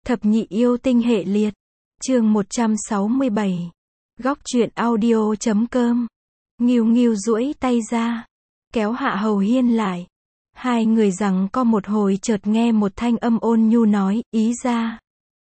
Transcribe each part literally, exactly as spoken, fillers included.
Thập nhị yêu tinh hệ liệt. Chương một trăm sáu mươi bảy. Góc truyện audio chấm com. Ngưu Ngưu duỗi tay ra, kéo Hạ Hầu Hiên lại. Hai người rằng co một hồi chợt nghe một thanh âm ôn nhu nói, ý ra.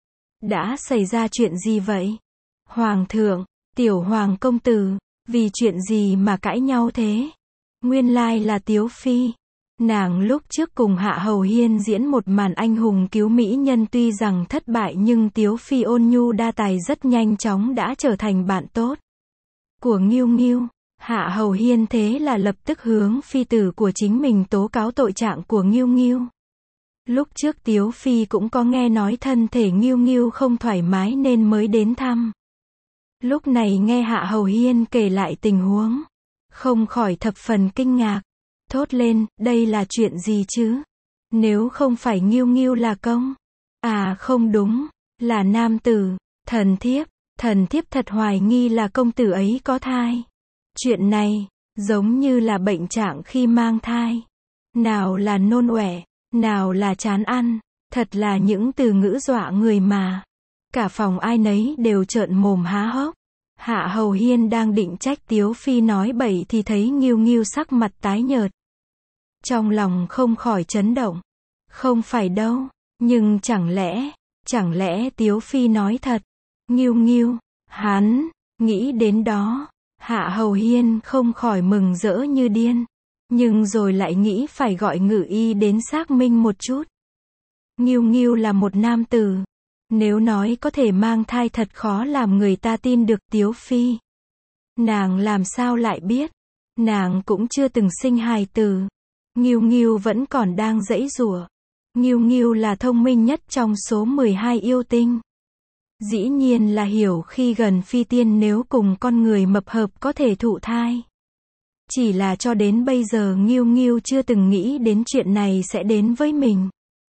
Đã xảy ra chuyện gì vậy? Hoàng thượng, tiểu hoàng công tử, vì chuyện gì mà cãi nhau thế? Nguyên lai là Tiếu Phi. Nàng lúc trước cùng Hạ Hầu Hiên diễn một màn anh hùng cứu mỹ nhân tuy rằng thất bại nhưng Tiếu Phi ôn nhu đa tài rất nhanh chóng đã trở thành bạn tốt của Ngưu Ngưu. Hạ Hầu Hiên thế là lập tức hướng phi tử của chính mình tố cáo tội trạng của Ngưu Ngưu. Lúc trước Tiếu Phi cũng có nghe nói thân thể Ngưu Ngưu không thoải mái nên mới đến thăm. Lúc này nghe Hạ Hầu Hiên kể lại tình huống, không khỏi thập phần kinh ngạc, thốt lên, đây là chuyện gì chứ? Nếu không phải Ngưu Ngưu là công? À không đúng, là nam tử, thần thiếp, thần thiếp thật hoài nghi là công tử ấy có thai. Chuyện này, giống như là bệnh trạng khi mang thai. Nào là nôn ọe, nào là chán ăn, thật là những từ ngữ dọa người mà. Cả phòng ai nấy đều trợn mồm há hốc. Hạ Hầu Hiên đang định trách Tiếu Phi nói bậy thì thấy Ngưu Ngưu sắc mặt tái nhợt. Trong lòng không khỏi chấn động. Không phải đâu, nhưng chẳng lẽ, chẳng lẽ Tiếu Phi nói thật? Ngưu Ngưu, hắn, nghĩ đến đó, Hạ Hầu Hiên không khỏi mừng rỡ như điên. Nhưng rồi lại nghĩ phải gọi ngự y đến xác minh một chút. Ngưu Ngưu là một nam tử. Nếu nói có thể mang thai thật khó làm người ta tin được. Tiếu Phi. Nàng làm sao lại biết? Nàng cũng chưa từng sinh hài tử. Ngưu Ngưu vẫn còn đang giãy giụa. Ngưu Ngưu là thông minh nhất trong số mười hai yêu tinh. Dĩ nhiên là hiểu khi gần phi tiên nếu cùng con người mập hợp có thể thụ thai. Chỉ là cho đến bây giờ Ngưu Ngưu chưa từng nghĩ đến chuyện này sẽ đến với mình.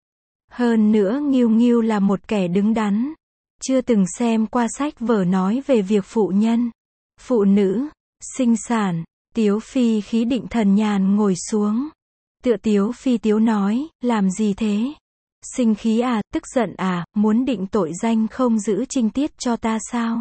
Hơn nữa Ngưu Ngưu là một kẻ đứng đắn. Chưa từng xem qua sách vở nói về việc phụ nhân, phụ nữ, sinh sản. Tiếu Phi khí định thần nhàn ngồi xuống. Tựa Tiếu Phi tiếu nói, làm gì thế? Sinh khí à, tức giận à, muốn định tội danh không giữ trinh tiết cho ta sao?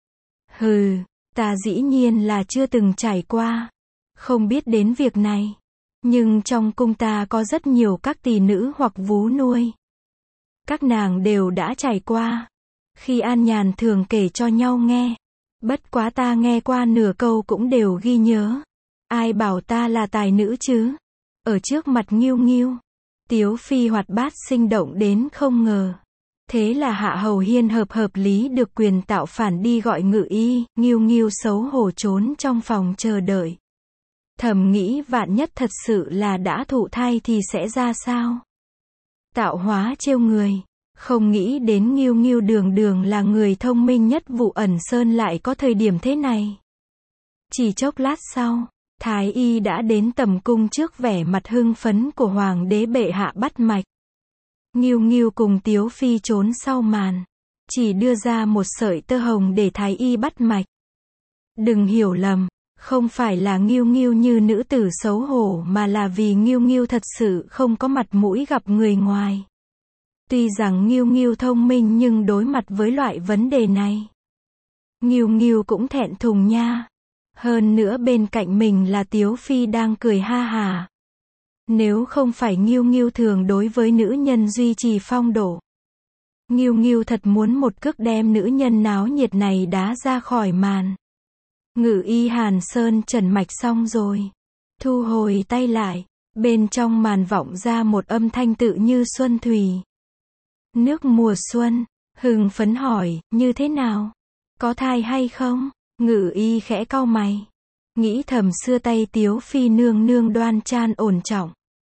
Hừ, ta dĩ nhiên là chưa từng trải qua. Không biết đến việc này. Nhưng trong cung ta có rất nhiều các tỳ nữ hoặc vú nuôi. Các nàng đều đã trải qua. Khi an nhàn thường kể cho nhau nghe. Bất quá ta nghe qua nửa câu cũng đều ghi nhớ. Ai bảo ta là tài nữ chứ? Ở trước mặt Ngưu Ngưu, Tiếu Phi hoạt bát sinh động đến không ngờ. Thế là Hạ Hầu Hiên hợp hợp lý được quyền tạo phản đi gọi ngự y. Ngưu Ngưu xấu hổ trốn trong phòng chờ đợi. Thầm nghĩ vạn nhất thật sự là đã thụ thai thì sẽ ra sao? Tạo hóa trêu người. Không nghĩ đến Ngưu Ngưu đường đường là người thông minh nhất Vụ Ẩn Sơn lại có thời điểm thế này. Chỉ chốc lát sau, Thái y đã đến tầm cung trước vẻ mặt hưng phấn của Hoàng đế bệ hạ bắt mạch. Ngưu Ngưu cùng Tiếu Phi trốn sau màn. Chỉ đưa ra một sợi tơ hồng để Thái y bắt mạch. Đừng hiểu lầm. Không phải là Ngưu Ngưu như nữ tử xấu hổ mà là vì Ngưu Ngưu thật sự không có mặt mũi gặp người ngoài. Tuy rằng Ngưu Ngưu thông minh nhưng đối mặt với loại vấn đề này, Ngưu Ngưu cũng thẹn thùng nha. Hơn nữa bên cạnh mình là Tiếu Phi đang cười ha hà. Nếu không phải Ngưu Ngưu thường đối với nữ nhân duy trì phong độ, Ngưu Ngưu thật muốn một cước đem nữ nhân náo nhiệt này đá ra khỏi màn. Ngự y Hàn Sơn trần mạch xong rồi. Thu hồi tay lại. Bên trong màn vọng ra một âm thanh tự như xuân thủy. Nước mùa xuân. Hưng phấn hỏi, như thế nào? Có thai hay không? Ngự y khẽ cau mày. Nghĩ thầm xưa tay Tiếu Phi nương nương đoan trang ổn trọng.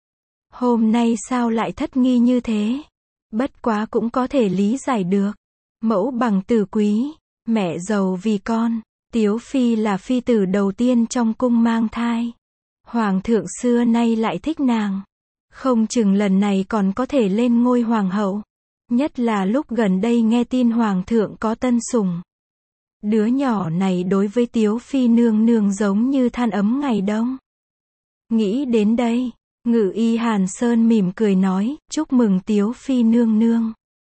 Hôm nay sao lại thất nghi như thế? Bất quá cũng có thể lý giải được. Mẫu bằng tử quý. Mẹ giàu vì con. Tiếu Phi là phi tử đầu tiên trong cung mang thai. Hoàng thượng xưa nay lại thích nàng. Không chừng lần này còn có thể lên ngôi hoàng hậu. Nhất là lúc gần đây nghe tin hoàng thượng có tân sủng. Đứa nhỏ này đối với Tiếu Phi nương nương giống như than ấm ngày đông. Nghĩ đến đây, ngự y Hàn Sơn mỉm cười nói, chúc mừng Tiếu Phi nương nương.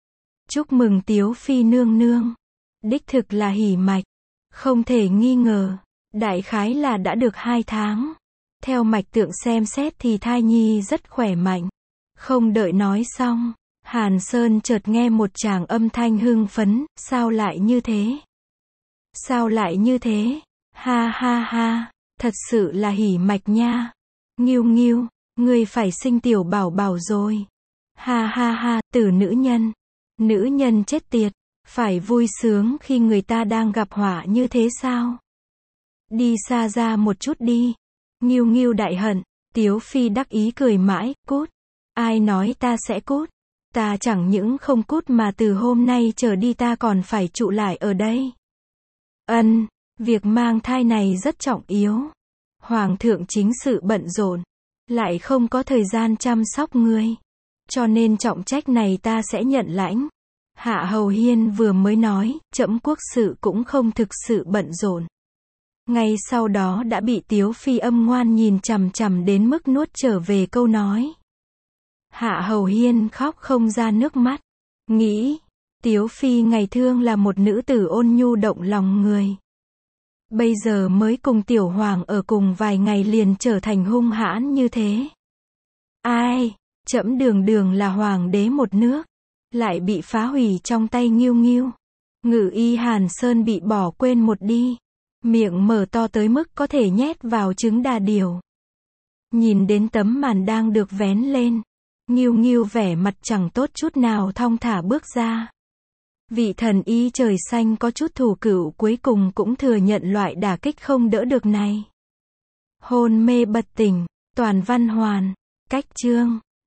Chúc mừng Tiếu Phi nương nương. Đích thực là hỉ mạch. Không thể nghi ngờ. Đại khái là đã được hai tháng. Theo mạch tượng xem xét thì thai nhi rất khỏe mạnh. Không đợi nói xong, Hàn Sơn chợt nghe một tràng âm thanh hưng phấn, sao lại như thế? Sao lại như thế? Ha ha ha, thật sự là hỉ mạch nha. Nghiêu nghiêu, ngươi phải sinh tiểu bảo bảo rồi. Ha ha ha, tử nữ nhân. Nữ nhân chết tiệt, phải vui sướng khi người ta đang gặp họa như thế sao? Đi xa ra một chút đi. Nghiêu nghiêu đại hận, Tiếu Phi đắc ý cười mãi, cút. Ai nói ta sẽ cút? Ta chẳng những không cút mà từ hôm nay trở đi ta còn phải trụ lại ở đây. Ân, việc mang thai này rất trọng yếu. Hoàng thượng chính sự bận rộn, lại không có thời gian chăm sóc ngươi. Cho nên trọng trách này ta sẽ nhận lãnh. Hạ Hầu Hiên vừa mới nói, trẫm quốc sự cũng không thực sự bận rộn. Ngay sau đó đã bị Tiếu Phi âm ngoan nhìn chằm chằm đến mức nuốt trở về câu nói. Hạ Hầu Hiên khóc không ra nước mắt. Nghĩ, Tiếu Phi ngày thường là một nữ tử ôn nhu động lòng người. Bây giờ mới cùng Tiểu Hoàng ở cùng vài ngày liền trở thành hung hãn như thế. Ai, trẫm đường đường là hoàng đế một nước, lại bị phá hủy trong tay Nghiêu Nghiêu. Ngự y Hàn Sơn bị bỏ quên một đi. Miệng mở to tới mức có thể nhét vào trứng đà điểu. Nhìn đến tấm màn đang được vén lên, Nghiêu Nghiêu vẻ mặt chẳng tốt chút nào thong thả bước ra. Vị thần y trời xanh có chút thủ cửu cuối cùng cũng thừa nhận loại đả kích không đỡ được này. Hôn mê bật tỉnh, toàn văn hoàn, cách chương.